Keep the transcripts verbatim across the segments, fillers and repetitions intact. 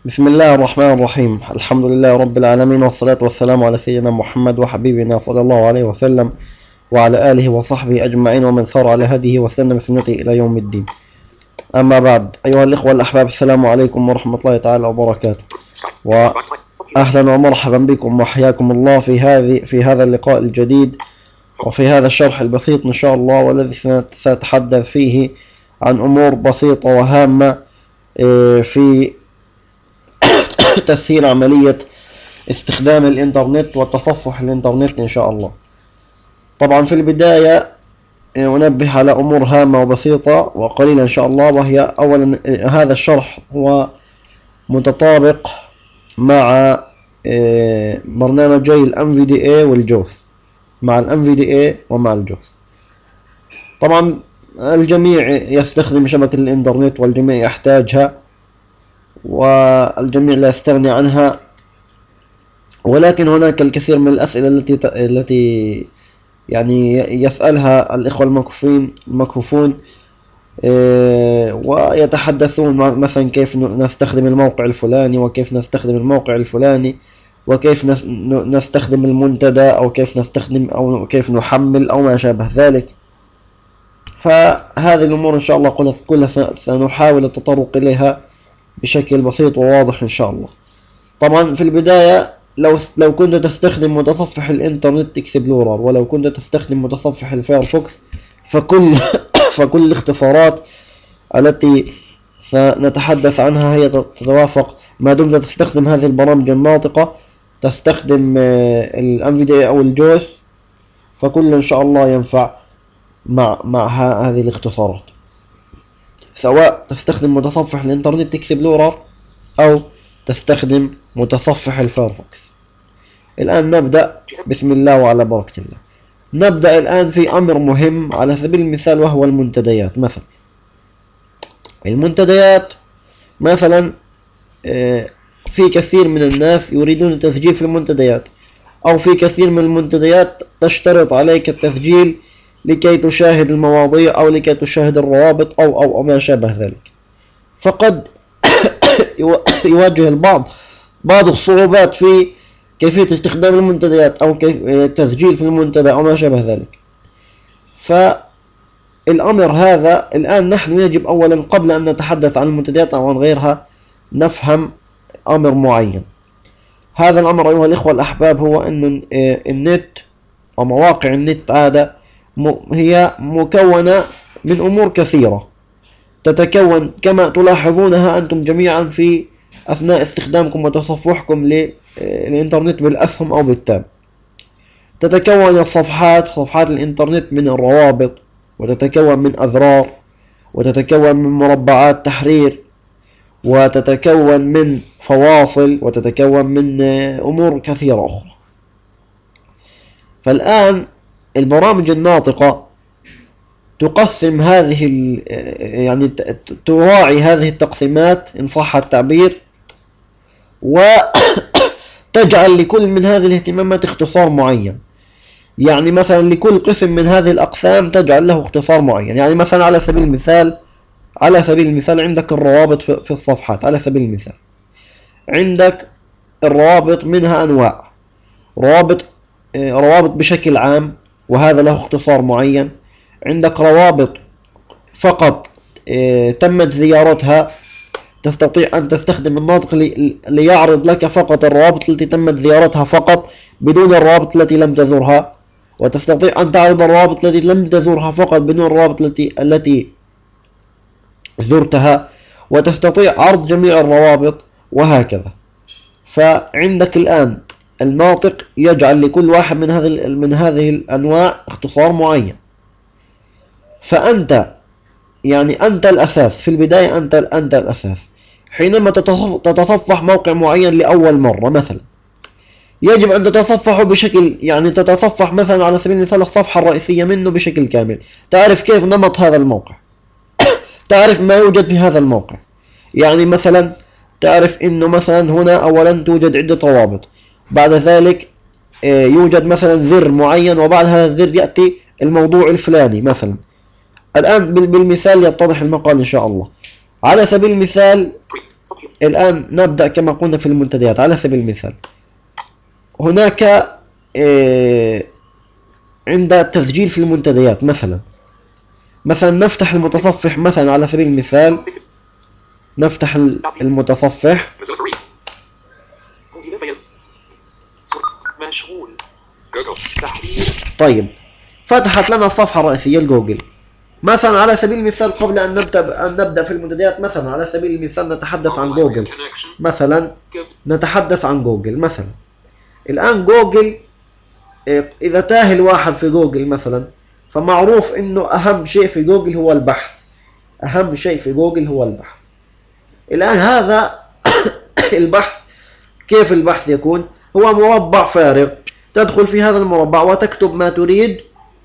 بسم الله الرحمن الرحيم. الحمد لله رب العالمين، والصلاة والسلام على سيدنا محمد وحبيبنا صلى الله عليه وسلم وعلى آله وصحبه أجمعين ومن سار على هديه واستنى بسنته إلى يوم الدين. أما بعد، أيها الإخوة الأحباب، السلام عليكم ورحمة الله تعالى وبركاته، وأهلا ومرحبا بكم وحياكم الله في هذه في هذا اللقاء الجديد وفي هذا الشرح البسيط إن شاء الله، والذي سأتحدث فيه عن أمور بسيطة وهامة في تسهيل عملية استخدام الإنترنت وتصفح الإنترنت إن شاء الله. طبعا في البداية أنبه على أمور هامة وبسيطة وقليلة إن شاء الله، وهي أولا هذا الشرح هو متطابق مع برنامجي ال إم في دي إيه والجوث، مع ال إم في دي إيه ومع الجوث. طبعا الجميع يستخدم شبكة الإنترنت والجميع يحتاجها والجميع لا يستغني عنها، ولكن هناك الكثير من الأسئلة التي التي يعني يسألها الإخوة المكفوفين المكفوفون ويتحدثون مثلا كيف نستخدم الموقع الفلاني، وكيف نستخدم الموقع الفلاني، وكيف نستخدم المنتدى، أو كيف نستخدم أو كيف نحمل أو ما شابه ذلك. فهذه الأمور إن شاء الله كلها سنحاول التطرق إليها بشكل بسيط وواضح إن شاء الله. طبعا في البداية لو لو كنت تستخدم متصفح الإنترنت إكسبلورر، ولو كنت تستخدم متصفح الفايرفوكس، فكل فكل الاختصارات التي سنتحدث عنها هي تتوافق ما دمت تستخدم هذه البرامج الناطقة، تستخدم ال إم في دي إيه أو الجوث، فكل إن شاء الله ينفع مع مع هذه الاختصارات، سواء تستخدم متصفح الإنترنت إكسبلورر أو تستخدم متصفح الفايرفوكس. الآن نبدأ بسم الله وعلى بركة الله. نبدأ الآن في أمر مهم على سبيل المثال، وهو المنتديات. مثلا المنتديات مثلا في كثير من الناس يريدون التسجيل في المنتديات، أو في كثير من المنتديات تشترط عليك التسجيل لكي تشاهد المواضيع أو لكي تشاهد الروابط أو أو ما شابه ذلك. فقد يواجه البعض بعض الصعوبات في كيفية استخدام المنتديات أو كيف التسجيل في المنتدى أو ما شابه ذلك. فالأمر هذا الآن نحن يجب أولا قبل أن نتحدث عن المنتديات أو عن غيرها نفهم أمر معين. هذا الأمر أيها الإخوة الأحباب هو أن النت أو مواقع النت عادة هي مكونة من أمور كثيرة، تتكون كما تلاحظونها أنتم جميعا في أثناء استخدامكم وتصفحكم للإنترنت بالأسهم أو بالتاب. تتكون الصفحات صفحات الإنترنت من الروابط، وتتكون من أزرار، وتتكون من مربعات تحرير، وتتكون من فواصل، وتتكون من أمور كثيرة أخرى. فالآن البرامج الناطقة تقسم هذه يعني تراعي هذه التقسيمات إن صح التعبير، وتجعل لكل من هذه الاهتمامات اختصار معين. يعني مثلا لكل قسم من هذه الأقسام تجعل له اختصار معين. يعني مثلا على سبيل المثال على سبيل المثال عندك الروابط في الصفحات. على سبيل المثال عندك الروابط منها أنواع، روابط روابط بشكل عام وهذا له اختصار معين. عندك روابط فقط تمت زيارتها، تستطيع أن تستخدم الناطق ليعرض لك فقط الروابط التي تمت زيارتها فقط بدون الروابط التي لم تزورها، وتستطيع أن تعرض الروابط التي لم تزورها فقط بدون الروابط التي التي زرتها، وتستطيع عرض جميع الروابط وهكذا. فعندك الآن الناطق يجعل لكل واحد من هذه من هذه الأنواع اختصار معين. فأنت يعني أنت الأساس في البداية، أنت أنت الأساس. حينما تتصفح موقع معين لأول مرة مثلا، يجب أن تتصفحه بشكل يعني تتصفح مثلا على سبيل المثال الصفحة الرئيسية منه بشكل كامل، تعرف كيف نمط هذا الموقع، تعرف ما يوجد في هذا الموقع. يعني مثلا تعرف إنه مثلا هنا أولا توجد عدة روابط، بعد ذلك يوجد مثلا زر معين، وبعد هذا الزر يأتي الموضوع الفلاني مثلا. الآن بالمثال يتضح المقال إن شاء الله. على سبيل المثال الآن نبدأ كما قلنا في المنتديات. على سبيل المثال هناك إيه عند التسجيل في المنتديات مثلا مثلا نفتح المتصفح مثلا. على سبيل المثال نفتح المتصفح. مشغول تحرير. طيب فتحت لنا الصفحة الرئيسية لجوجل مثلا. على سبيل المثال قبل أن نبدأ أن نبدأ في المنتديات مثلا على سبيل المثال نتحدث عن جوجل مثلا. نتحدث عن جوجل مثلا. الآن جوجل إذا تاه الواحد في جوجل مثلا فمعروف إنه أهم شيء في جوجل هو البحث. أهم شيء في جوجل هو البحث. الآن هذا البحث كيف البحث يكون؟ هو مربع فارغ، تدخل في هذا المربع وتكتب ما تريد،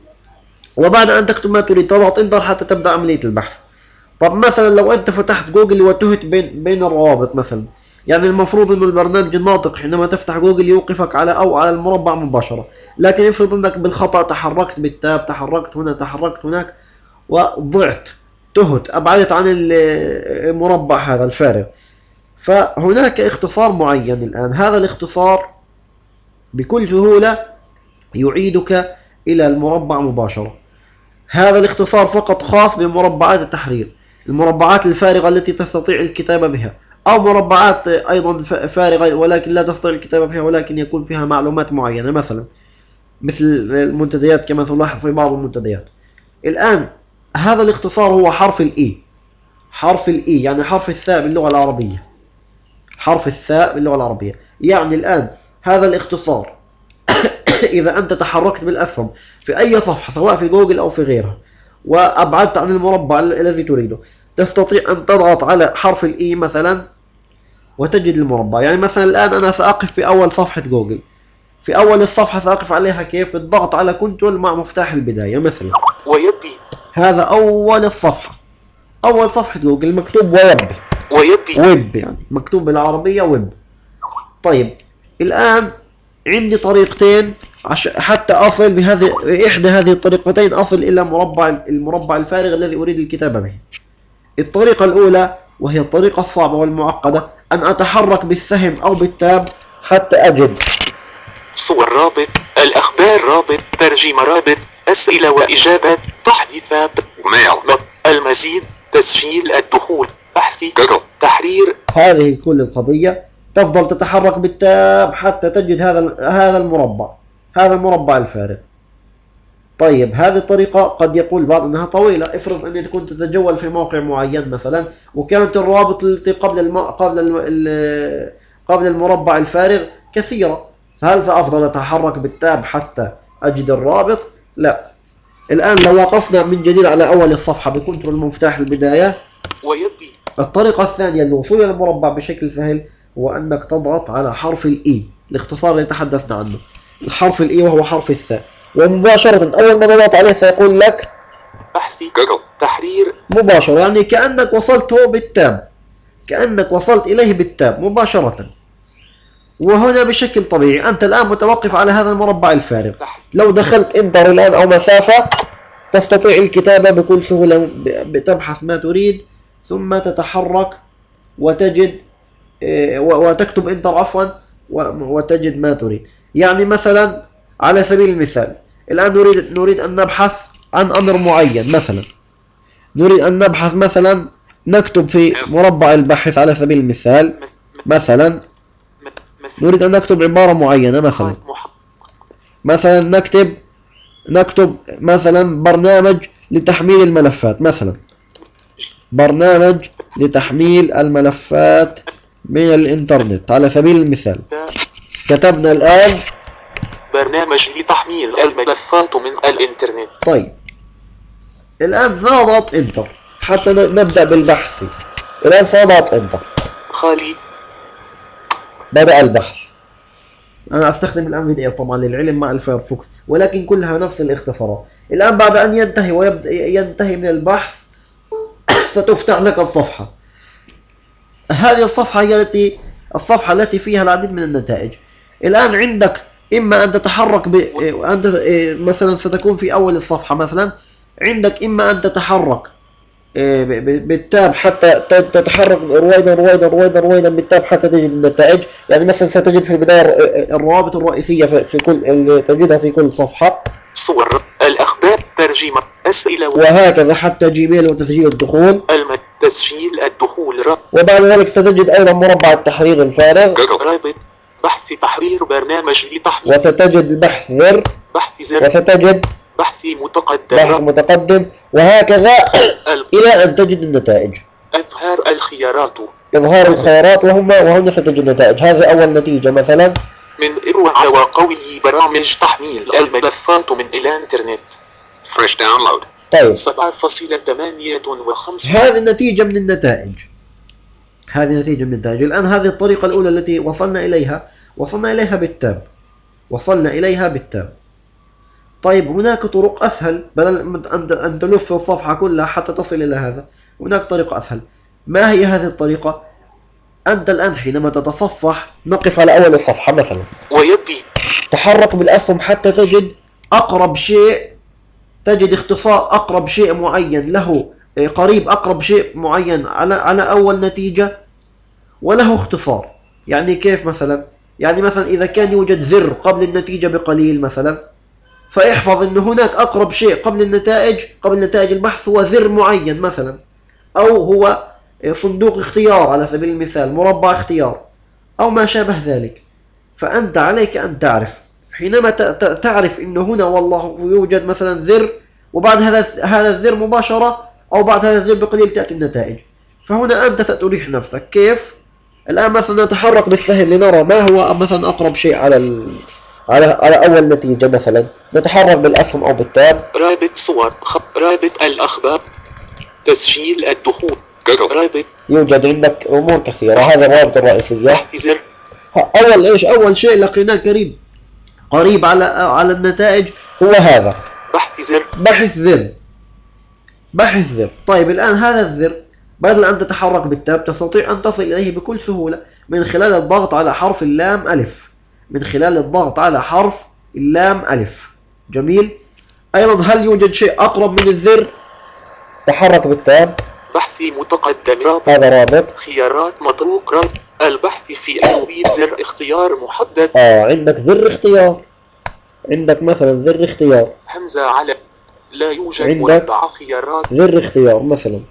وبعد أن تكتب ما تريد تضغط انتر حتى تبدأ عملية البحث. طب مثلا لو أنت فتحت جوجل وتهت بين بين الروابط مثلا، يعني المفروض إنه البرنامج الناطق حينما تفتح جوجل يوقفك على أو على المربع مباشرة، لكن افرض أنك بالخطأ تحركت بالتاب، تحركت هنا تحركت هناك وضعت، تهت، أبعدت عن المربع هذا الفارغ. فهناك اختصار معين. الآن هذا الاختصار بكل سهولة يعيدك إلى المربع مباشرة. هذا الاختصار فقط خاص بمربعات التحرير، المربعات الفارغة التي تستطيع الكتابة بها، أو مربعات أيضا فارغة ولكن لا تستطيع الكتابة بها ولكن يكون فيها معلومات معينة مثلا مثل المنتديات كما تلاحظ في بعض المنتديات. الآن هذا الاختصار هو حرف الإي. حرف الإي يعني حرف الثاء باللغة العربية. حرف الثاء باللغة العربية يعني الآن هذا الاختصار إذا أنت تحركت بالأسهم في أي صفحة سواء في جوجل أو في غيرها وأبعدت عن المربع الذي تريده، تستطيع أن تضغط على حرف الإي مثلا وتجد المربع. يعني مثلا الآن أنا سأقف في أول صفحة جوجل، في أول الصفحة سأقف عليها كيف؟ بالضغط على كنترول مع مفتاح البداية مثلا. ويبي هذا أول الصفحة، أول صفحة جوجل مكتوب ويب. ويبي ويب يعني مكتوب بالعربية ويب. طيب الآن عندي طريقتين حتى أصل بهذه إحدى هذه الطريقتين أصل إلى مربع المربع الفارغ الذي أريد الكتابة به. الطريقة الأولى وهي الطريقة الصعبة والمعقدة أن أتحرك بالسهم أو بالتاب حتى أجد صور رابط، الأخبار رابط، ترجمة رابط، أسئلة وإجابات، تحديثات، ميل، المزيد، تسجيل الدخول، بحث، تحرير. هذه كل القضية. تفضل تتحرك بالتاب حتى تجد هذا هذا المربع، هذا المربع الفارغ. طيب هذه الطريقة قد يقول بعض أنها طويلة. افرض أني كنت تتجول في موقع معين مثلا وكانت الروابط التي قبل الم... قبل الم... قبل المربع الفارغ كثيرة، فهل سأفضل أتحرك بالتاب حتى أجد الرابط؟ لا. الآن لو وقفنا من جديد على أول الصفحة بكنترول مفتاح البداية. ويبي الطريقة الثانية للوصول إلى المربع بشكل سهل هو أنك تضغط على حرف الإي، الاختصار اللي تحدثنا عنه، الحرف الإي وهو حرف الثاء، ومباشرة أول ما تضغط عليه سيقول لك بحث جوجل تحرير مباشرة، يعني كأنك وصلته بالتاب، كأنك وصلت إليه بالتاب مباشرة. وهنا بشكل طبيعي أنت الآن متوقف على هذا المربع الفارغ. لو دخلت انتر الآن أو مسافة تستطيع الكتابة بكل سهولة، بتبحث ما تريد ثم تتحرك وتجد وتكتب انتر عفوا وتجد ما تريد. يعني مثلا على سبيل المثال الآن نريد نريد أن نبحث عن أمر معين، مثلا نريد أن نبحث مثلا نكتب في مربع البحث على سبيل المثال مثلا نريد أن نكتب عبارة معينة، مثلا مثلا نكتب نكتب مثلا برنامج لتحميل الملفات، مثلا برنامج لتحميل الملفات من الإنترنت على سبيل المثال. كتبنا الآن برنامج لتحميل الملفات من الإنترنت. طيب الآن نضغط انتر حتى نبدأ بالبحث. الآن سنضغط انتر. خالي بدأ البحث. أنا أستخدم الآن في دي إف طبعا للعلم مع الفايرفوكس، ولكن كلها نفس الاختصارات. الآن بعد أن ينتهي ويبدأ ينتهي من البحث ستفتح لك الصفحة. هذه الصفحة هي التي الصفحة التي فيها العديد من النتائج. الآن عندك إما أن تتحرك ب... أنت مثلا ستكون في أول الصفحة، مثلا عندك إما أن تتحرك بالتاب حتى تتحرك رويدا رويدا رويدا رويدا بالتاب حتى تجد النتائج. يعني مثلا ستجد في البداية الروابط الرئيسية في كل تجدها في كل صفحة، صور، الأخبار، ترجمة، أسئلة، وهكذا حتى جيميل وتسجيل الدخول، تسجيل الدخول. وبعد ذلك ستجد أيضا مربع التحرير الفارغ، رابط بحث تحرير برنامج لتحميل، وستجد البحث زر، بحث زر، وستجد بحث متقدم، بحث متقدم، وهكذا إلى أن تجد النتائج. إظهار الخيارات، إظهار الخيارات، وهم وهنا ستجد النتائج. هذه أول نتيجة مثلا. من إروع وقوي برامج تحميل الملفات من الإنترنت. Fresh download. طيب سبعة فاصلة ثمانية وخمسين. هذه النتيجة من النتائج. هذه نتيجة من النتائج. الآن هذه الطريقة الأولى التي وصلنا إليها، وصلنا إليها بالتاب. وصلنا إليها بالتاب. طيب هناك طرق أسهل، بدل أن تلف الصفحة كلها حتى تصل إلى هذا، هناك طريقة أسهل. ما هي هذه الطريقة؟ أنت الآن حينما تتصفح نقف على أول الصفحة مثلا، ويبي تحرك بالأسهم حتى تجد أقرب شيء، تجد اختصار أقرب شيء معين له، قريب أقرب شيء معين على على أول نتيجة وله اختصار. يعني كيف مثلا؟ يعني مثلا إذا كان يوجد زر قبل النتيجة بقليل مثلا، فاحفظ أن هناك أقرب شيء قبل النتائج، قبل نتائج البحث هو زر معين مثلا، أو هو صندوق اختيار على سبيل المثال، مربع اختيار، أو ما شابه ذلك. فأنت عليك أن تعرف حينما تعرف أنه هنا والله يوجد مثلا زر، وبعد هذا هذا الزر مباشرة أو بعد هذا الزر بقليل تأتي النتائج. فهنا أنت ستريح نفسك. كيف؟ الآن مثلا نتحرك بالسهل لنرى ما هو مثلا أقرب شيء على ال... على على أول نتيجة مثلا. نتحرك بالأسهم أو بالتاب. رابط صور، خ... رابط الأخبار، تسجيل الدخول، رابط. يوجد عندك أمور كثيرة. هذا الرابط الرئيسية. زر. أول إيش؟ أول شيء لقيناه قريب قريب على على النتائج هو هذا بحث زر. بحث زر بحث زر. طيب الآن هذا الزر بدل أن تتحرك بالتاب تستطيع أن تصل إليه بكل سهولة من خلال الضغط على حرف اللام ألف. من خلال الضغط على حرف اللام ألف. جميل. أيضا هل يوجد شيء أقرب من الزر؟ تحرك بالتاب. بحث متقدم. رابط. هذا رابط. خيارات مطروق. رابط البحث في أنويب زر اختيار محدد. آه عندك زر اختيار. عندك مثلا زر اختيار همزة على لا يوجد مربع خيارات. زر اختيار مثلا.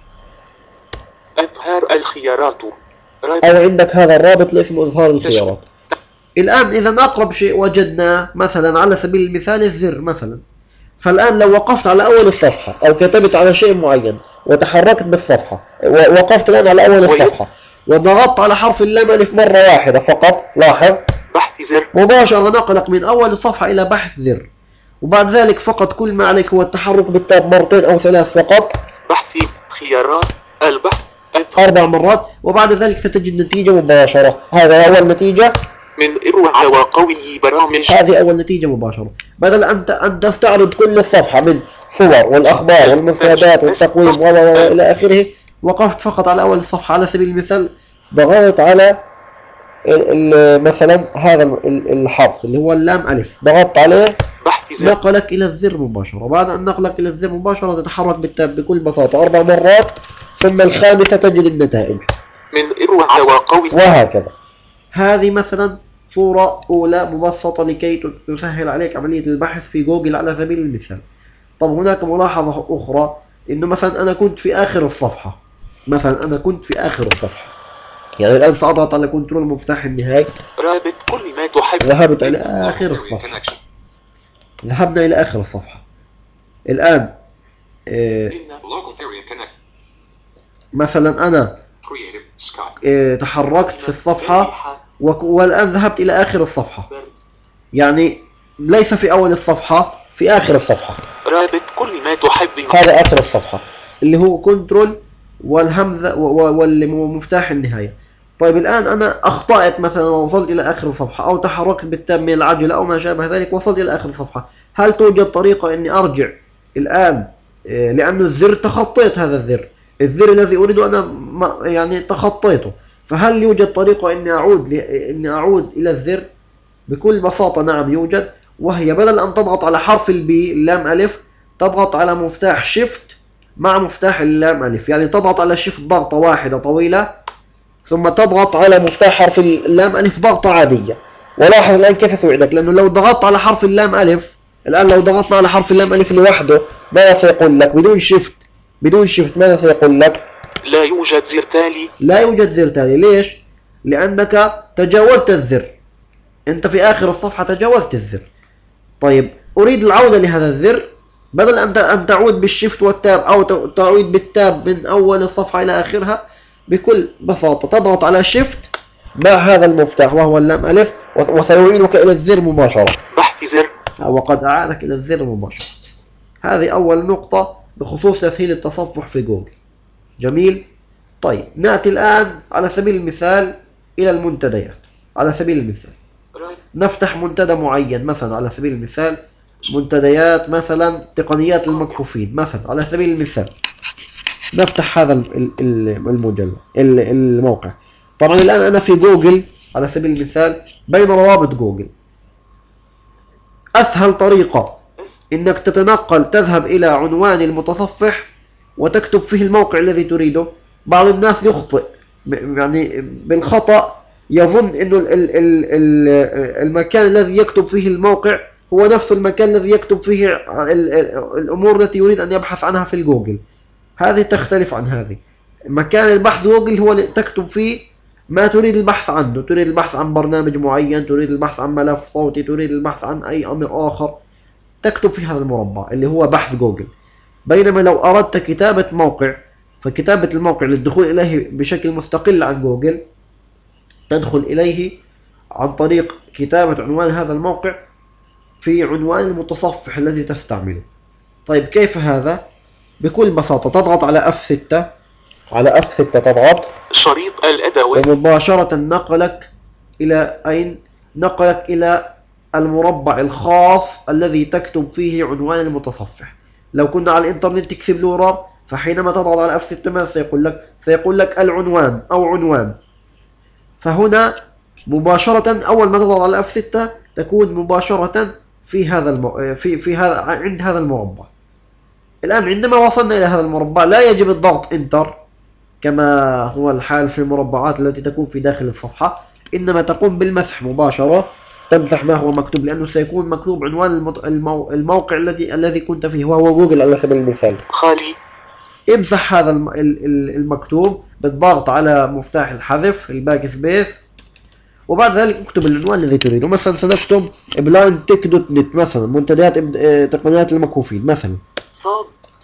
إظهار الخيارات. رابط. أو عندك هذا الرابط اللي اسمه إظهار الخيارات. الآن إذا أقرب شيء وجدناه مثلا على سبيل المثال الزر مثلا. فالآن لو وقفت على أول الصفحة أو كتبت على شيء معين وتحركت بالصفحة، وقفت الآن على أول الصفحة وضغطت على حرف اللام ألف مرة واحدة فقط، لاحظ بحث زر مباشرة نقلك من أول الصفحة إلى بحث زر. وبعد ذلك فقط كل ما عليك هو التحرك بالتاب مرتين أو ثلاث فقط. بحث خيارات البحث أربع مرات، وبعد ذلك ستجد نتيجة مباشرة. هذا أول نتيجة من إروع وقوي برامج. هذه أول نتيجة مباشرة. بدل أنت أن تستعرض كل الصفحة من صور والأخبار والمفردات والتقويم وإلى آخره، وقفت فقط على أول الصفحة. على سبيل المثال ضغطت على مثلا هذا الحرف اللي هو اللام ألف، ضغطت عليه نقلك إلى الزر مباشرة. بعد أن نقلك إلى الزر مباشرة تتحرك بالتاب بكل بساطة أربع مرات، ثم الخامسة تجد النتائج. من إروع وقوي. وهكذا. هذه مثلا صورة أولى مبسطة لكي تسهل عليك عملية البحث في جوجل على سبيل المثال. طب هناك ملاحظة أخرى، إنه مثلا أنا كنت في آخر الصفحة، مثلا أنا كنت في آخر الصفحة، يعني الآن سأضغط على كنترول مفتاح النهاية. رابط كل ما تحب. ذهبت إلى آخر الصفحة. ذهبنا إلى آخر الصفحة. الآن إيه مثلا أنا إيه تحركت في الصفحة والآن ذهبت إلى آخر الصفحة، يعني ليس في أول الصفحة، في آخر الصفحة. رابط كل ما تحب. هذا آخر الصفحة اللي هو كنترول والهمزة والمفتاح النهاية. طيب الآن أنا أخطأت مثلا ووصلت إلى آخر الصفحة، أو تحركت بالتاب من العجلة أو ما شابه ذلك وصلت إلى آخر الصفحة. هل توجد طريقة إني أرجع الآن؟ لأنه الزر تخطيت هذا الزر، الزر الذي أريد أنا يعني تخطيته. فهل يوجد طريقة إني أعود إني أعود إلى الزر؟ بكل بساطة نعم يوجد، وهي بدل أن تضغط على حرف البي اللام ألف تضغط على مفتاح شيفت مع مفتاح اللام ألف، يعني تضغط على شيفت ضغطة واحدة طويلة ثم تضغط على مفتاح حرف اللام ألف ضغطة عادية. ولاحظ الآن كيف يسوي عندك، لأنه لو ضغطت على حرف اللام ألف الآن لو ضغطنا على حرف اللام ألف لوحده ماذا سيقول لك؟ بدون شيفت بدون شيفت ماذا سيقول لك؟ لا يوجد زر تالي. لا يوجد زر تالي. ليش؟ لأنك تجاوزت الزر، أنت في آخر الصفحة تجاوزت الزر. طيب أريد العودة لهذا الزر، بدل أن تعود بالشيفت والتاب أو تعود بالتاب من أول الصفحة إلى آخرها، بكل بساطة تضغط على شيفت مع هذا المفتاح وهو اللام ألف وسيعيدك إلى الزر مباشرة. بحث زر. وقد أعادك إلى الزر مباشرة. هذه أول نقطة بخصوص تسهيل التصفح في جوجل. جميل. طيب نأتي الآن على سبيل المثال إلى المنتديات. على سبيل المثال نفتح منتدى معين، مثلا على سبيل المثال منتديات مثلا تقنيات المكفوفين مثلا، على سبيل المثال نفتح هذا المجلد الموقع. طبعا الآن أنا في جوجل على سبيل المثال بين روابط جوجل. أسهل طريقة إنك تتنقل تذهب إلى عنوان المتصفح وتكتب فيه الموقع الذي تريده. بعض الناس يخطئ يعني بالخطأ، يظن إنه ال ال ال المكان الذي يكتب فيه الموقع هو نفس المكان الذي يكتب فيه الأمور التي يريد أن يبحث عنها في الجوجل. هذه تختلف عن هذه. مكان البحث جوجل هو تكتب فيه ما تريد البحث عنه، تريد البحث عن برنامج معين، تريد البحث عن ملف صوتي، تريد البحث عن أي أمر آخر، تكتب في هذا المربع اللي هو بحث جوجل. بينما لو أردت كتابة موقع، فكتابة الموقع للدخول إليه بشكل مستقل عن جوجل تدخل إليه عن طريق كتابة عنوان هذا الموقع في عنوان المتصفح الذي تستعمله. طيب كيف هذا؟ بكل بساطة تضغط على إف ستة، على إف ستة تضغط شريط الأدوات ومباشرة نقلك إلى أين؟ نقلك إلى المربع الخاص الذي تكتب فيه عنوان المتصفح. لو كنا على الإنترنت إكسبلورر فحينما تضغط على إف ستة ماذا سيقول لك؟ سيقول لك العنوان أو عنوان. فهنا مباشرة أول ما تضغط على إف ستة تكون مباشرة في هذا الم... في في هذا عند هذا المربع. الآن عندما وصلنا إلى هذا المربع لا يجب الضغط انتر كما هو الحال في المربعات التي تكون في داخل الصفحة، إنما تقوم بالمسح مباشرة، تمسح ما هو مكتوب لأنه سيكون مكتوب عنوان المط... المو... الموقع الذي الذي كنت فيه وهو جوجل على سبيل المثال. خالي. امسح هذا الم... المكتوب بالضغط على مفتاح الحذف الباك سبيس، وبعد ذلك اكتب العنوان الذي تريده. مثلا سنكتب بلايند تك دوت نت مثلا، منتديات تقنيات المكفوفين مثلا. صاد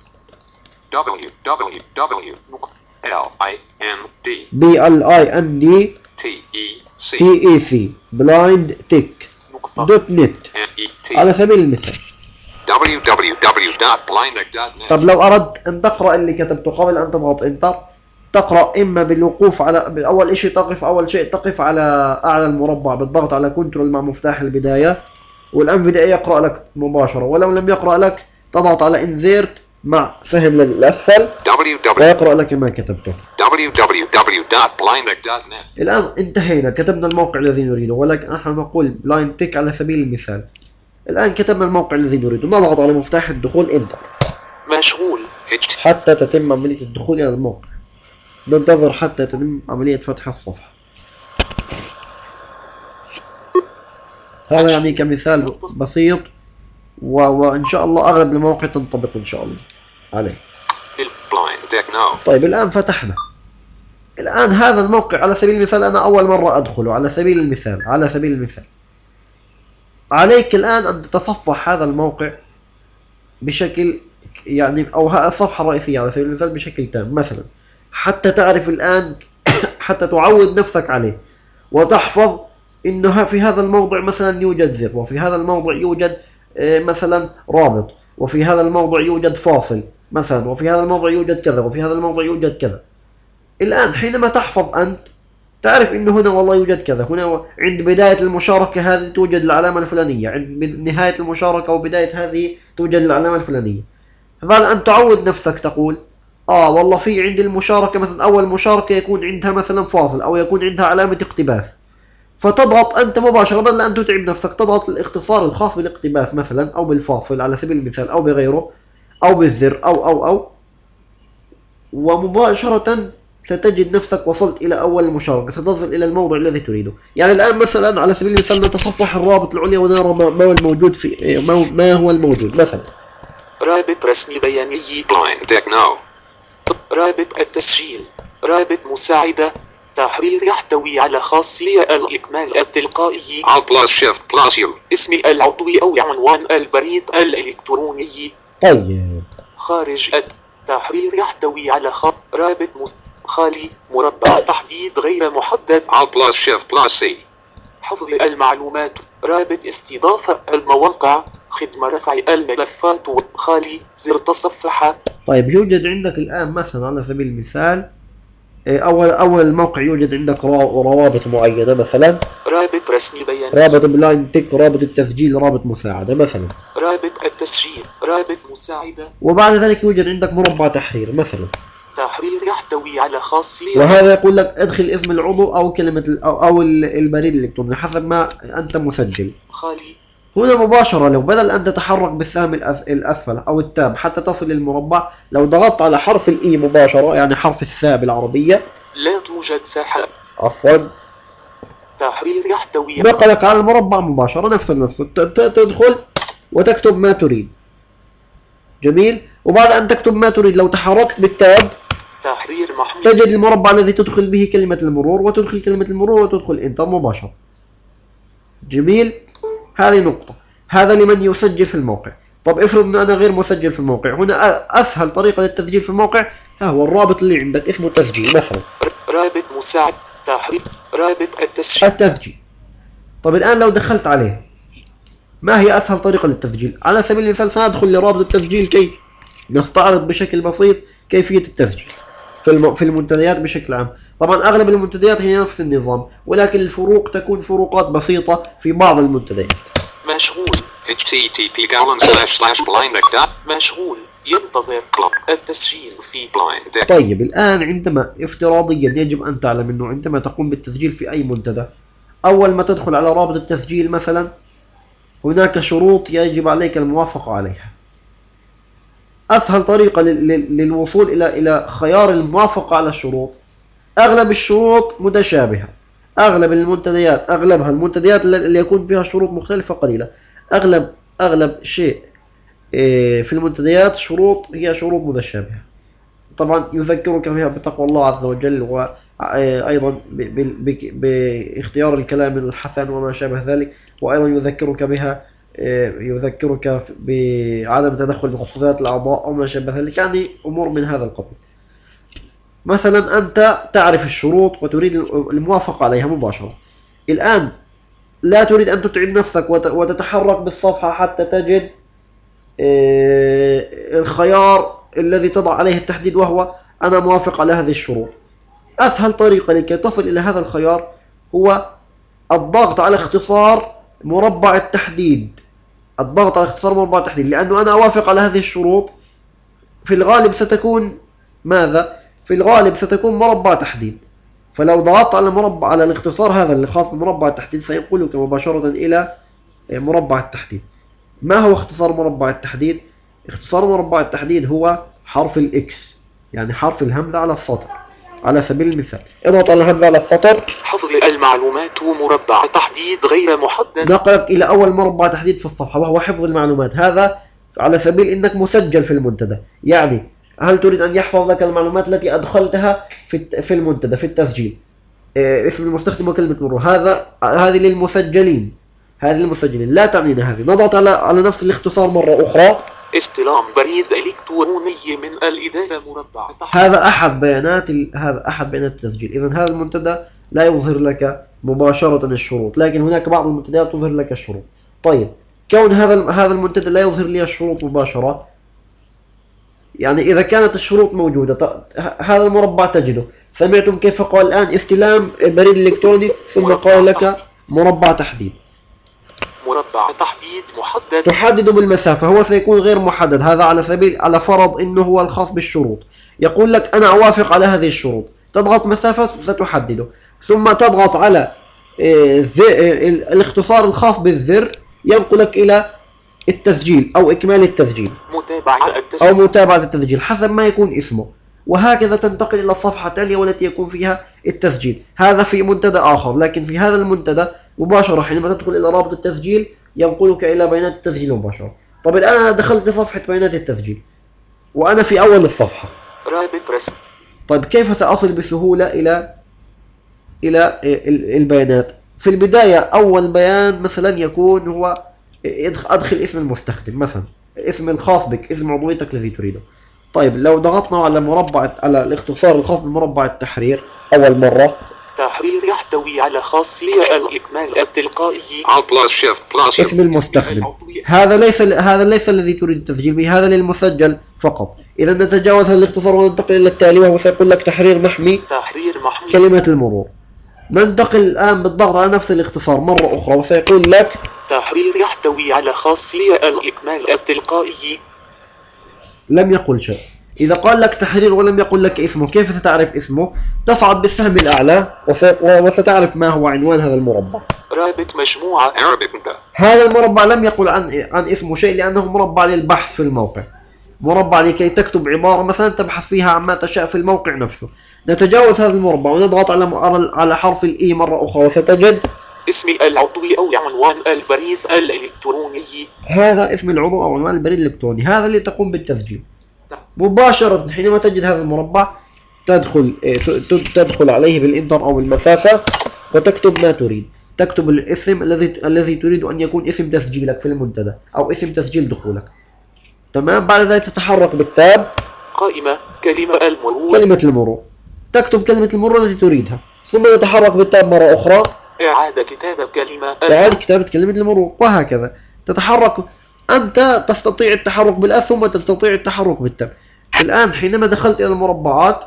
w w w l i n d b l i n d t e c t e c بلايند تك دوت نت على سبيل المثال. w w w dot blind dot net. طب لو أردت أن تقرأ اللي كتبته قبل أن تضغط انتر، تقرأ إما بالوقوف على أول شيء تقف أول شيء تقف على أعلى المربع بالضغط على كنترول مع مفتاح البداية، والآن بدأ يقرأ لك مباشرة. ولو لم يقرأ لك تضغط على انزيرت مع سهم للأسفل ويقرأ لك ما كتبته. w w w dot blind dot net. الآن انتهينا، كتبنا الموقع الذي نريده، ولكن نحن نقول بلايند تك على سبيل المثال. الآن كتبنا الموقع الذي نريده، نضغط على مفتاح الدخول انتر مشغول حتى تتم عملية الدخول إلى الموقع. ننتظر حتى تتم عملية فتح الصفحة. هذا يعني كمثال بسيط، و... وإن شاء الله أغلب المواقع تنطبق إن شاء الله عليه. طيب الآن فتحنا. الآن هذا الموقع على سبيل المثال أنا أول مرة أدخله، على سبيل المثال على سبيل المثال عليك الآن أن تتصفح هذا الموقع بشكل يعني، أو الصفحة الرئيسية على سبيل المثال بشكل تام مثلا، حتى تعرف الآن حتى تعود نفسك عليه وتحفظ إنه في هذا الموضع مثلا يوجد زر، وفي هذا الموضع يوجد مثلا رابط، وفي هذا الموضع يوجد فاصل مثلا، وفي هذا الموضع يوجد كذا، وفي هذا الموضع يوجد كذا. الآن حينما تحفظ أنت تعرف إنه هنا والله يوجد كذا، هنا عند بداية المشاركة هذه توجد العلامة الفلانية، عند نهاية المشاركة وبداية هذه توجد العلامة الفلانية. بعد أن تعود نفسك تقول آه والله في عند المشاركة مثلا أول مشاركة يكون عندها مثلا فاصل أو يكون عندها علامة اقتباس، فتضغط أنت مباشرة بدل أن تتعب نفسك تضغط الاختصار الخاص بالاقتباس مثلا أو بالفاصل على سبيل المثال أو بغيره أو بالزر أو أو أو ومباشرة ستجد نفسك وصلت إلى أول المشاركة، ستصل إلى الموضع الذي تريده. يعني الآن مثلا على سبيل المثال نتصفح الرابط العليا ونرى ما هو الموجود في ما هو الموجود. مثلا رابط رسمي بياني Blind Deck Now، رابط التسجيل، رابط مساعدة تحرير يحتوي على خاصية الإكمال التلقائي Alt plus Shift plus U، اسم العضو أو عنوان البريد الإلكتروني. طيب خارج التحرير يحتوي على خط رابط مس... خالي مربع تحديد غير محدد Alt plus Shift plus C، حفظ المعلومات، رابط استضافة المواقع، خدمة رفع الملفات خالي زر تصفح. طيب يوجد عندك الآن مثلا على سبيل المثال أول أول موقع يوجد عندك روابط معينة، مثلا رابط رسمي بياني، رابط بلايند ديك، رابط التسجيل، رابط مساعدة مثلا، رابط التسجيل، رابط مساعدة، وبعد ذلك يوجد عندك مربع تحرير مثلا، تحرير يحتوي على خاصية، وهذا يقول لك ادخل اسم العضو أو كلمة أو, أو البريد الإلكتروني حسب ما أنت مسجل. خالي هنا مباشرة لو بدل أن تتحرك بالسهم الأسفل أو التاب حتى تصل للمربع، لو ضغطت على حرف الإي مباشرة يعني حرف الثاء بالعربية، لا توجد ساحة، عفوا، تحرير يحتوي، نقلك على المربع مباشرة نفس النفس، تدخل وتكتب ما تريد. جميل. وبعد أن تكتب ما تريد لو تحركت بالتاب تحرير محمول، تجد المربع الذي تدخل به كلمة المرور وتدخل كلمة المرور وتدخل انتر مباشرة. جميل. هذه نقطة. هذا لمن يسجل في الموقع. طب افرض ان انا غير مسجل في الموقع، هنا اسهل طريقة للتسجيل في الموقع ها هو الرابط اللي عندك اسمه تسجيل مثلا، رابط مساعد تحرير، رابط التسجيل التسجيل. طب الان لو دخلت عليه ما هي اسهل طريقة للتسجيل؟ على سبيل المثال سندخل لرابط التسجيل كي نستعرض بشكل بسيط كيفية التسجيل في في المنتديات بشكل عام. طبعا اغلب المنتديات هي نفس النظام، ولكن الفروق تكون فروقات بسيطة في بعض المنتديات. مشغول http colon slash slash blind deck مشغول ينتظر التسجيل في blind deck. طيب الآن عندما افتراضيا يجب أن تعلم أنه عندما تقوم بالتسجيل في أي منتدى، أول ما تدخل على رابط التسجيل مثلا هناك شروط يجب عليك الموافقة عليها. أسهل طريقة للوصول إلى إلى خيار الموافقة على الشروط، أغلب الشروط متشابهة، أغلب المنتديات أغلبها المنتديات اللي يكون فيها شروط مختلفة قليلة، أغلب أغلب شيء في المنتديات شروط هي شروط متشابهة. طبعا يذكرك بها بتقوى الله عز وجل، وأيضا باختيار الكلام الحسن وما شابه ذلك، وأيضا يذكرك بها يذكرك بعدم تدخل بخصوصيات الأعضاء أو ما شابه ذلك، يعني أمور من هذا القبيل. مثلا أنت تعرف الشروط وتريد الموافقة عليها مباشرة. الآن لا تريد أن تتعب نفسك وتتحرك بالصفحة حتى تجد الخيار الذي تضع عليه التحديد وهو أنا موافق على هذه الشروط. أسهل طريقة لكي تصل إلى هذا الخيار هو الضغط على اختصار مربع التحديد، الضغط على اختصار مربع التحديد، لأنه أنا أوافق على هذه الشروط في الغالب ستكون ماذا؟ في الغالب ستكون مربع تحديد. فلو ضغطت على مربع على الاختصار هذا اللي خاص بمربع التحديد سينقلك مباشرة إلى مربع التحديد. ما هو اختصار مربع التحديد؟ اختصار مربع التحديد هو حرف الإكس، يعني حرف الهمزة على السطر. على سبيل المثال اضغط على الهمزة على السطر، حفظ المعلومات مربع تحديد غير محدد، نقلك إلى أول مربع تحديد في الصفحة وهو حفظ المعلومات. هذا على سبيل إنك مسجل في المنتدى، يعني هل تريد أن يحفظ لك المعلومات التي أدخلتها في في المنتدى في التسجيل، إيه اسم المستخدم وكلمة مرور، هذا هذه للمسجلين، هذه للمسجلين لا تعنينا هذه. نضغط على على نفس الاختصار مرة أخرى، استلام بريد إلكتروني من الإدارة مربع تحت. هذا أحد بيانات ال... هذا أحد بيانات التسجيل. إذن هذا المنتدى لا يظهر لك مباشرة الشروط، لكن هناك بعض المنتديات تظهر لك الشروط. طيب كون هذا هذا المنتدى لا يظهر لي الشروط مباشرة، يعني إذا كانت الشروط موجودة ط... هذا المربع تجده. سمعتم كيف قال الآن استلام البريد الإلكتروني ثم قال لك مربع تحديد. مربع تحديد محدد، تحدد بالمسافة، هو سيكون غير محدد. هذا على سبيل على فرض انه هو الخاص بالشروط. يقول لك انا اوافق على هذه الشروط، تضغط مسافة ستحدده، ثم تضغط على الاختصار الخاص بالزر ينقلك الى التسجيل او اكمال التسجيل، متابعة التسجيل او متابعة التسجيل حسب ما يكون اسمه. وهكذا تنتقل إلى الصفحة التالية والتي يكون فيها التسجيل. هذا في منتدى آخر، لكن في هذا المنتدى مباشرة حينما تدخل إلى رابط التسجيل ينقلك إلى بيانات التسجيل مباشرة. طب الآن أنا دخلت لصفحة بيانات التسجيل وأنا في أول الصفحة، رابط رسم. طيب كيف سأصل بسهولة إلى إلى البيانات؟ في البداية أول بيان مثلا يكون هو أدخل اسم المستخدم، مثلا اسم الخاص بك، اسم عضويتك الذي تريده. طيب لو ضغطنا على مربع على الاختصار الخاص بمربع التحرير أول مرة، تحرير يحتوي على خاصية الإكمال التلقائي. اسم المستخدم هذا ليس هذا ليس الذي تريد التسجيل به، هذا للمسجل فقط. إذا نتجاوز هذا الاختصار وننتقل إلى التالي وهو سيقول لك تحرير محمي، تحرير محمي كلمة المرور. ننتقل الآن بالضغط على نفس الاختصار مرة أخرى وسيقول لك تحرير يحتوي على خاصية الإكمال التلقائي. لم يقل شيء. إذا قال لك تحرير ولم يقل لك اسمه، كيف ستعرف اسمه؟ تصعد بالسهم الأعلى وستعرف ما هو عنوان هذا المربع. رابط مجموعة هذا المربع لم يقل عن عن اسمه شيء لأنه مربع للبحث في الموقع، مربع لكي تكتب عبارة مثلا تبحث فيها عما تشاء في الموقع نفسه. نتجاوز هذا المربع ونضغط على على حرف الإي مرة أخرى وستجد اسم العضوي أو عنوان البريد الإلكتروني. هذا اسم العضو أو عنوان البريد الإلكتروني، هذا اللي تقوم بالتسجيل. مباشرة حينما تجد هذا المربع تدخل تدخل عليه بالإنتر أو بالمسافة وتكتب ما تريد. تكتب الاسم الذي الذي تريد أن يكون اسم تسجيلك في المنتدى أو اسم تسجيل دخولك. تمام. بعد ذلك تتحرك بالتاب قائمة كلمة المرور، كلمة المرور تكتب كلمة المرور التي تريدها، ثم تتحرك بالتاب مرة أخرى إعادة كتابة كلمة إعادة كتابة كلمة المرور، وهكذا تتحرك. أنت تستطيع التحرك بالأسهم وتستطيع التحرك بالتاب. الآن حينما دخلت إلى المربعات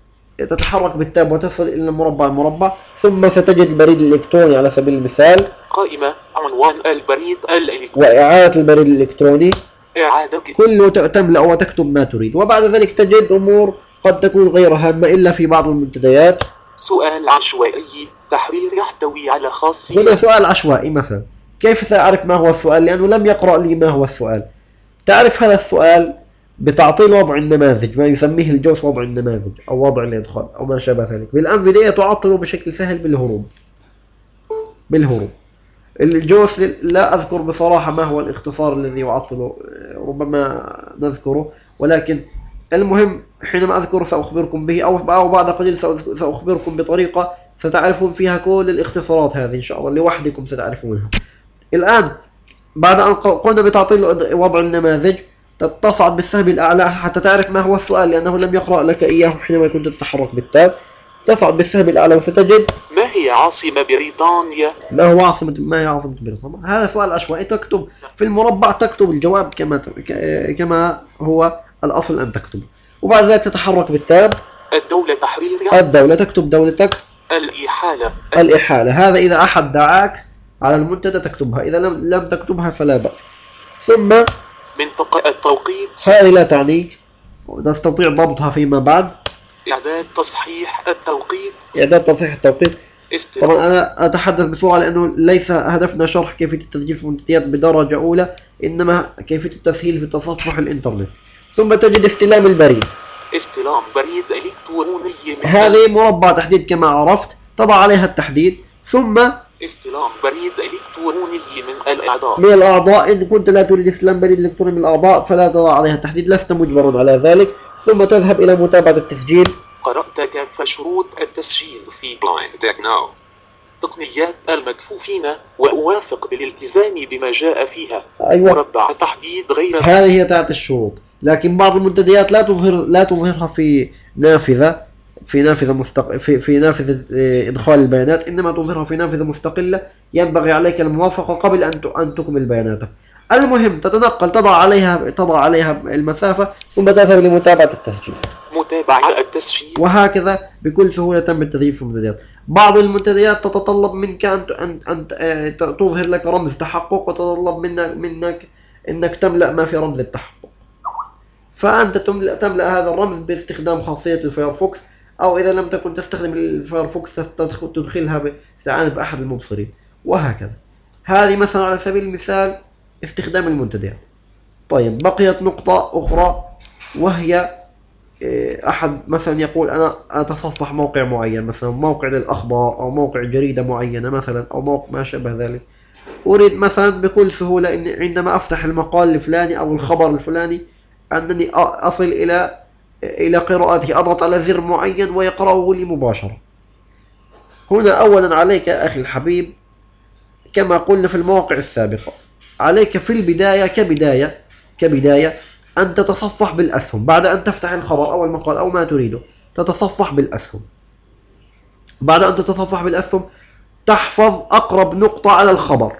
تتحرك بالتاب وتصل إلى المربع المربع، ثم ستجد البريد الإلكتروني على سبيل المثال، قائمة عنوان البريد الإلكتروني وإعادة البريد الإلكتروني، إعادة كله تملأ وتكتب ما تريد. وبعد ذلك تجد أمور قد تكون غير هامة إلا في بعض المنتديات. سؤال عشوائي، تحرير يحتوي على خاصية. هنا سؤال عشوائي مثلا، كيف سأعرف ما هو السؤال؟ لأنه لم يقرأ لي ما هو السؤال. تعرف هذا السؤال بتعطيل وضع النماذج، ما يسميه الجوس وضع النماذج أو وضع الإدخال أو ما شابه ذلك. بالأنفيديا تعطله بشكل سهل بالهروب بالهروب الجوس لا أذكر بصراحة ما هو الاختصار الذي يعطله، ربما نذكره، ولكن المهم حينما أذكر سأخبركم به، أو بعد قليل سأخبركم بطريقة ستعرفون فيها كل الاختصارات هذه إن شاء الله لوحدكم ستعرفونها. الآن بعد أن قلنا بتعطيل وضع النماذج تصعد بالسهم الأعلى حتى تعرف ما هو السؤال لأنه لم يقرأ لك إياه حينما كنت تتحرك بالتاب. تصعد بالسهم الأعلى وستجد ما هي عاصمة بريطانيا؟ ما هو عاصمة ما هي عاصمة بريطانيا؟ هذا سؤال عشوائي. تكتب في المربع تكتب الجواب كما كما هو الأصل أن تكتب، وبعد ذلك تتحرك بالتاب. الدولة تحرير الدولة تكتب دولتك. الإحالة الإحالة هذا إذا أحد دعاك على المنتدى تكتبها، إذا لم لم تكتبها فلا بأس. ثم منطقة التوقيت، هذه لا تعنيك وتستطيع ضبطها فيما بعد. إعداد تصحيح التوقيت، إعداد تصحيح التوقيت. استلام. طبعا أنا أتحدث بسرعة لأنه ليس هدفنا شرح كيفية التسجيل في المنتديات بدرجة أولى، إنما كيفية التسهيل في تصفح الإنترنت. ثم تجد استلام البريد، استلام بريد إلكتروني من هذه مربع تحديد كما عرفت، تضع عليها التحديد. ثم استلام بريد إلكتروني من الأعضاء من الأعضاء، إن كنت لا تريد استلام بريد إلكتروني من الأعضاء فلا تضع عليها التحديد، لست مجبرا على ذلك. ثم تذهب إلى متابعة التسجيل. قرأت كيف شروط التسجيل في Blind Techno تقنيات المكفوفين وأوافق بالالتزام بما جاء فيها. أيوة. مربع تحديد غير هذه هي تحت الشروط، لكن بعض المنتديات لا تظهر لا تظهرها في نافذة في نافذة مستق... في في نافذة إدخال البيانات، إنما تظهرها في نافذة مستقلة ينبغي عليك الموافقة قبل أن أن تكمل بياناتك. المهم تتنقل تضع عليها تضع عليها المسافة ثم تذهب لمتابعة التسجيل. متابعة التسجيل، وهكذا بكل سهولة تم التسجيل في المنتديات. بعض المنتديات تتطلب منك أن أن أن تظهر لك رمز تحقق، وتتطلب منك منك إنك تملأ ما في رمز التحقق، فأنت تملأ تملأ هذا الرمز باستخدام خاصية الفيرفوكس، أو إذا لم تكن تستخدم الفيرفوكس تدخلها باستعانة بأحد المبصرين، وهكذا. هذه مثلا على سبيل المثال استخدام المنتديات. طيب بقيت نقطة أخرى وهي أحد مثلا يقول أنا أتصفح موقع معين، مثلا موقع للأخبار أو موقع جريدة معينة مثلا أو موقع ما شابه ذلك، أريد مثلا بكل سهولة إن عندما أفتح المقال الفلاني أو الخبر الفلاني أنني أصل إلى إلى قراءته، أضغط على زر معين ويقرأه لي مباشرة. هنا أولا عليك أخي الحبيب كما قلنا في المواقع السابقة، عليك في البداية كبداية كبداية أن تتصفح بالأسهم. بعد أن تفتح الخبر أو المقال أو ما تريده تتصفح بالأسهم. بعد أن تتصفح بالأسهم تحفظ أقرب نقطة على الخبر،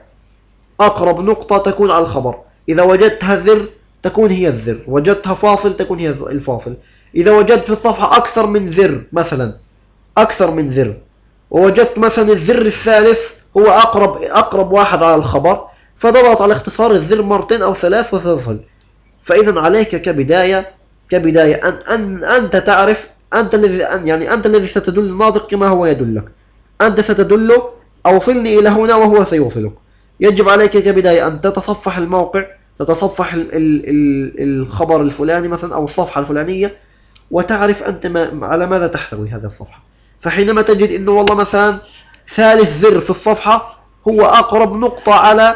أقرب نقطة تكون على الخبر. إذا وجدتها زر تكون هي الزر، وجدتها فاصل تكون هي الفاصل. إذا وجدت في الصفحة أكثر من زر مثلا أكثر من زر ووجدت مثلا الزر الثالث هو أقرب أقرب واحد على الخبر، فضغط على اختصار الزر مرتين أو ثلاث وتصل. فإذا عليك كبداية كبداية أن أن أنت تعرف أنت الذي أن يعني أنت الذي ستدل الناطق كما هو يدلك، أنت ستدله أوصلني إلى هنا وهو سيوصلك. يجب عليك كبداية أن تتصفح الموقع، تتصفح ال ال ال الخبر الفلاني مثلا أو الصفحة الفلانية، وتعرف أنت ما على ماذا تحتوي هذه الصفحة. فحينما تجد إنه والله مثلا ثالث زر في الصفحة هو أقرب نقطة على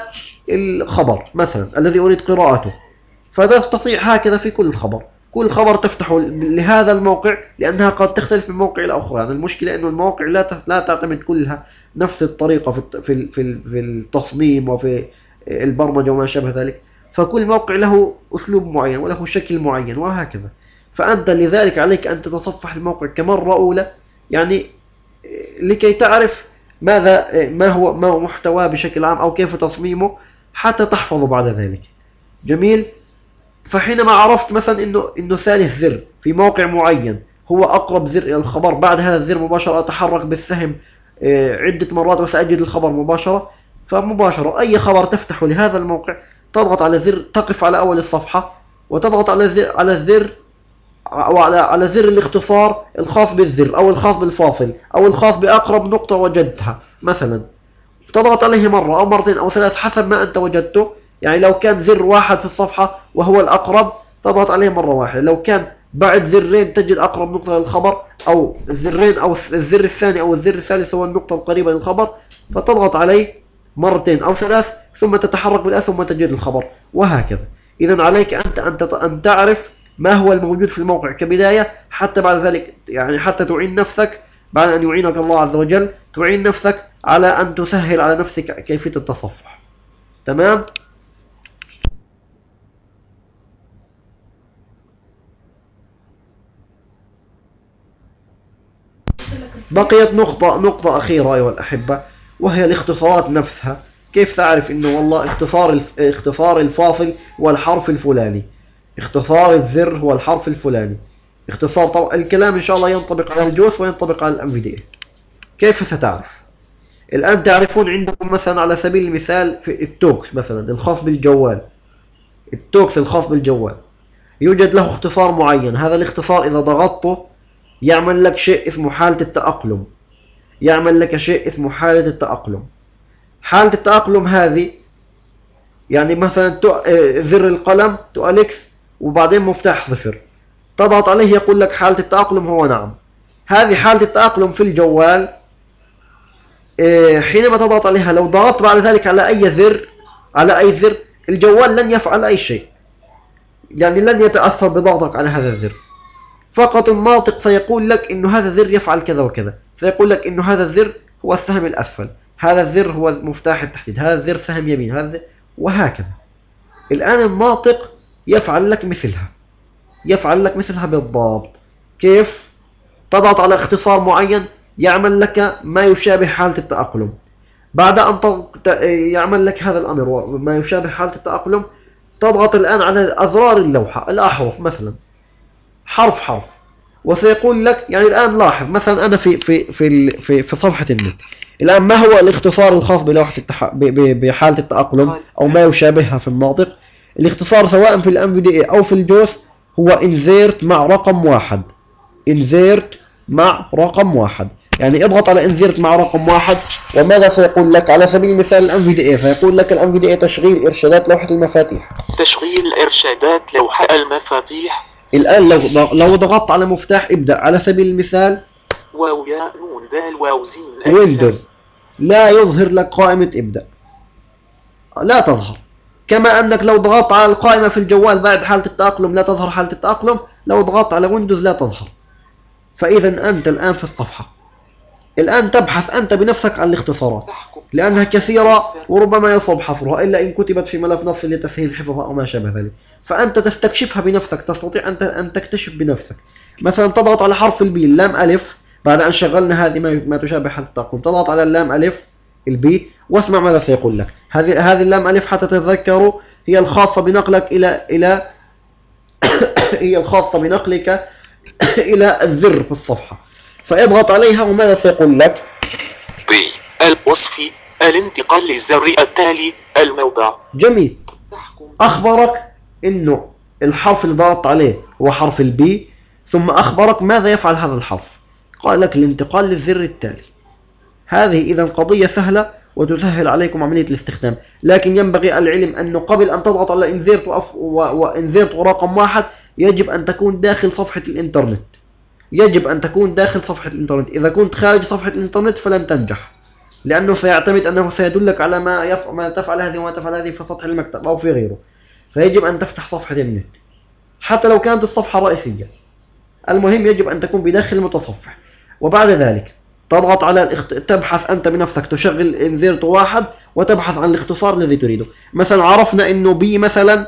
الخبر مثلا الذي أريد قراءته، فتستطيع هكذا في كل خبر. كل خبر تفتحه لهذا الموقع، لأنها قد تختلف من موقع إلى آخر. يعني المشكلة إنه المواقع لا لا تعتمد كلها نفس الطريقة في في في التصميم وفي البرمجة وما شابه ذلك، فكل موقع له أسلوب معين وله شكل معين وهكذا. فأنت لذلك عليك أن تتصفح الموقع كمرة أولى، يعني لكي تعرف ماذا ما هو ما هو محتواه بشكل عام أو كيف تصميمه حتى تحفظه بعد ذلك. جميل. فحينما عرفت مثلا إنه إنه ثالث زر في موقع معين هو أقرب زر إلى الخبر، بعد هذا الزر مباشرة أتحرك بالسهم عدة مرات وسأجد الخبر مباشرة. فمباشرة أي خبر تفتحه لهذا الموقع تضغط على زر، تقف على أول الصفحة وتضغط على زر على الزر أو على على زر الاختصار الخاص بالزر أو الخاص بالفاصل أو الخاص بأقرب نقطة وجدتها مثلا، تضغط عليه مرة أو مرتين أو ثلاث حسب ما أنت وجدته. يعني لو كان زر واحد في الصفحة وهو الأقرب تضغط عليه مرة واحدة، لو كان بعد زرين تجد أقرب نقطة للخبر أو الزرين أو الزر الثاني أو الزر الثالث هو النقطة القريبة للخبر فتضغط عليه مرتين أو ثلاث ثم تتحرك بالأسهم وتجد الخبر وهكذا. إذن عليك أنت أن أن تعرف ما هو الموجود في الموقع كبداية، حتى بعد ذلك يعني حتى تعين نفسك بعد أن يعينك الله عز وجل تعين نفسك على أن تسهل على نفسك كيفية التصفح. تمام؟ بقيت نقطة نقطة أخيرة أيها الأحبة، وهي الاختصارات نفسها. كيف تعرف إنه والله اختصار اختصار الفاصل هو الحرف الفلاني، اختصار الزر هو الحرف الفلاني، اختصار طبعا الكلام إن شاء الله ينطبق على الجوس وينطبق على الام في دي. كيف ستعرف؟ الآن تعرفون عندكم مثلا على سبيل المثال في التوكس مثلا الخاص بالجوال، التوكس الخاص بالجوال يوجد له اختصار معين. هذا الاختصار إذا ضغطته يعمل لك شيء اسمه حالة التأقلم، يعمل لك شيء اسمه حالة التأقلم. حالة التأقلم هذه يعني مثلا زر القلم تؤلكس وبعدين مفتاح صفر، تضغط عليه يقول لك حالة التأقلم هو نعم. هذه حالة التأقلم في الجوال. حينما تضغط عليها لو ضغطت بعد ذلك على أي زر على أي زر الجوال لن يفعل أي شيء، يعني لن يتأثر بضغطك على هذا الزر. فقط الناطق سيقول لك إنه هذا الزر يفعل كذا وكذا، سيقول لك إنه هذا الزر هو السهم الأسفل، هذا الزر هو مفتاح التحديد، هذا الزر سهم يمين، هذا وهكذا. الآن الناطق يفعل لك مثلها، يفعل لك مثلها بالضبط. كيف؟ تضغط على اختصار معين يعمل لك ما يشابه حالة التأقلم. بعد أن يعمل لك هذا الأمر ما يشابه حالة التأقلم تضغط الآن على أزرار اللوحة الأحرف مثلا حرف حرف، وسيقول لك يعني الآن لاحظ مثلا أنا في في في في, في صفحة النت الآن ما هو الاختصار الخاص بلوحة التح... بحالة التأقلم أو ما يشابهها في الناطق. الاختصار سواء في الام في دي او في الجوس هو انزيرت مع رقم واحد، انزيرت مع رقم واحد. يعني اضغط على انزيرت مع رقم واحد وماذا سيقول لك؟ على سبيل المثال الام في دي سيقول لك الام في دي تشغيل ارشادات لوحة المفاتيح، تشغيل ارشادات لوحة المفاتيح. الآن لو لو ضغطت على مفتاح ابدأ على سبيل المثال واو ياء نون دال واو زين ويندوز، لا يظهر لك قائمة ابدأ، لا تظهر. كما أنك لو ضغطت على القائمة في الجوال بعد حالة التأقلم لا تظهر حالة التأقلم، لو ضغطت على ويندوز لا تظهر. فإذا أنت الآن في الصفحة، الآن تبحث أنت بنفسك عن الاختصارات لأنها كثيرة وربما يصعب حصرها إلا إن كتبت في ملف نص لتسهيل حفظها أو ما شابه ذلك. فأنت تستكشفها بنفسك، تستطيع أن تكتشف بنفسك. مثلا تضغط على حرف البي اللام ألف بعد أن شغلنا هذه ما تشابه حالة التأقلم، تضغط على اللام ألف البي واسمع ماذا سيقول لك. هذه هذه اللام ألف حتى تتذكروا هي الخاصة بنقلك إلى إلى هي الخاصة بنقلك إلى الزر في الصفحة، فاضغط عليها وماذا سيقول لك؟ بي الوصفي الانتقال للزر التالي الموضع. جميل. أخبرك إنه الحرف اللي ضغطت عليه هو حرف البي، ثم أخبرك ماذا يفعل هذا الحرف، قال لك الانتقال للزر التالي. هذه إذا قضية سهلة وتسهل عليكم عملية الاستخدام، لكن ينبغي العلم أنه قبل أن تضغط على انزيرت وانزيرت رقم واحد يجب أن تكون داخل صفحة الإنترنت، يجب أن تكون داخل صفحة الإنترنت. إذا كنت خارج صفحة الإنترنت فلن تنجح، لأنه سيعتمد أنه سيدلك على ما, يف... ما تفعل هذه وما تفعل هذه في سطح المكتب أو في غيره. فيجب أن تفتح صفحة النت حتى لو كانت الصفحة الرئيسية. المهم يجب أن تكون بداخل المتصفح، وبعد ذلك تضغط على الاخت... تبحث أنت بنفسك، تشغل انزيرت واحد وتبحث عن الاختصار الذي تريده. مثلا عرفنا أنه بي مثلا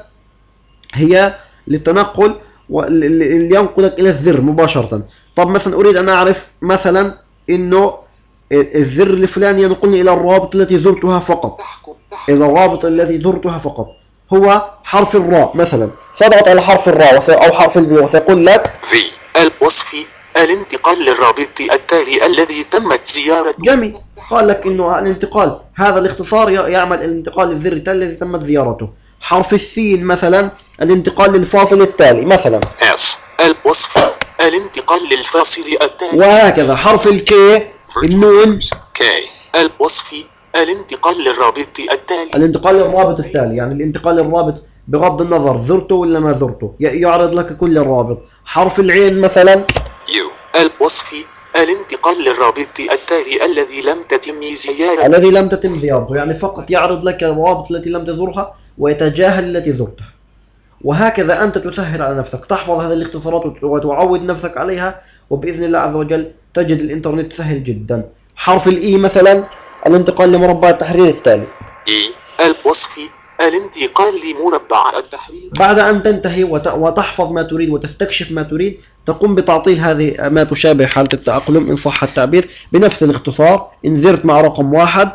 هي للتنقل واللي ينقلك إلى الزر مباشرة. طب مثلا أريد أن أعرف مثلا إنه الزر الفلاني ينقلني إلى الرابط التي زرتها فقط، إذا الرابط الذي زرتها فقط هو حرف الراء مثلا، فاضغط على حرف الراء أو حرف الفي وسيقول لك في الوصفي الانتقال للرابط التالي الذي تمت زيارته. جميل. قال لك إنه الانتقال هذا الاختصار يعمل الانتقال للزر التالي الذي تمت زيارته. حرف السين مثلا الانتقال للفاصل التالي مثلا. اس الوصفي الانتقال للفاصل التالي. وهكذا. حرف الكي النون كي الوصفي الانتقال للرابط التالي. الانتقال للرابط التالي يعني الانتقال للرابط بغض النظر زرته ولا ما زرته، يعرض لك كل الرابط. حرف العين مثلا يو الوصفي الانتقال للرابط التالي الذي لم تتم زيارته. الذي لم تتم زيارته يعني فقط يعرض لك الروابط التي لم تزورها ويتجاهل التي زرتها. وهكذا أنت تسهل على نفسك، تحفظ هذه الاختصارات وتعود نفسك عليها، وبإذن الله عز وجل تجد الإنترنت سهل جدا. حرف الإي مثلا الانتقال لمربع التحرير التالي. إي الوصفي الانتقال لمربع التحرير. بعد أن تنتهي وتحفظ ما تريد وتستكشف ما تريد، تقوم بتعطيل هذه ما تشابه حالة التأقلم إن صح التعبير بنفس الاختصار. انزرت مع رقم واحد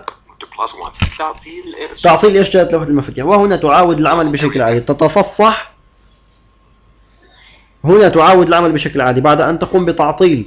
تعطيل تعطيل إرشادات لوحة المفاتيح، وهنا تعاود العمل بشكل عادي. تتصفح هنا تعاود العمل بشكل عادي بعد أن تقوم بتعطيل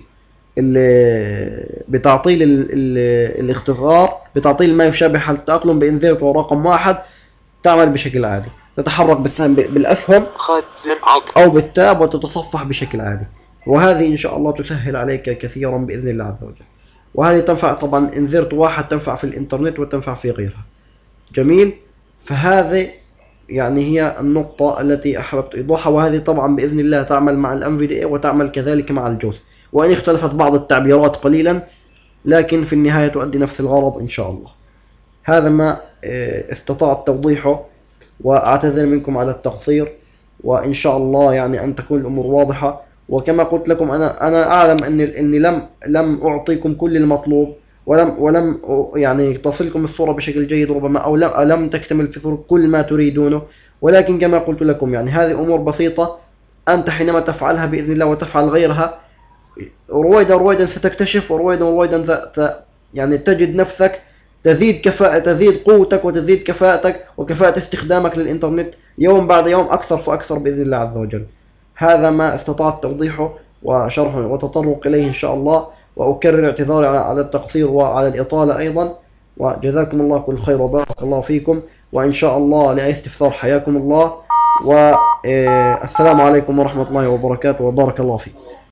بتعطيل ال ال الاختصار، بتعطيل ما يشابه حالة التأقلم بانزرت ورقم واحد، تعمل بشكل عادي. تتحرك بالأسهم أو بالتاب وتتصفح بشكل عادي. وهذه إن شاء الله تسهل عليك كثيرا بإذن الله عز وجل. وهذه تنفع طبعا انزرت واحد تنفع في الإنترنت وتنفع في غيرها. جميل. فهذه يعني هي النقطة التي أحببت إيضاحها، وهذه طبعا بإذن الله تعمل مع الام في دي اي وتعمل كذلك مع الجوز، وإن اختلفت بعض التعبيرات قليلا لكن في النهاية تؤدي نفس الغرض إن شاء الله. هذا ما استطعت توضيحه، وأعتذر منكم على التقصير، وإن شاء الله يعني أن تكون الأمور واضحة. وكما قلت لكم أنا أنا أعلم أن أني لم لم أعطيكم كل المطلوب، ولم ولم يعني تصلكم الصورة بشكل جيد ربما، أو لم لم تكتمل في صورة كل ما تريدونه، ولكن كما قلت لكم يعني هذه أمور بسيطة. أنت حينما تفعلها بإذن الله وتفعل غيرها رويدا رويدا ستكتشف، ورويدا رويدا يعني تجد نفسك تزيد كفاءة تزيد قوتك وتزيد كفاءتك وكفاءة استخدامك للإنترنت يوم بعد يوم أكثر فأكثر بإذن الله عز وجل. هذا ما استطعت توضيحه وشرحه وتطرق إليه إن شاء الله، وأكرر اعتذاري على التقصير وعلى الإطالة أيضا، وجزاكم الله كل خير وبارك الله فيكم. وإن شاء الله لأي استفسار حياكم الله، والسلام عليكم ورحمة الله وبركاته، وبارك الله فيكم.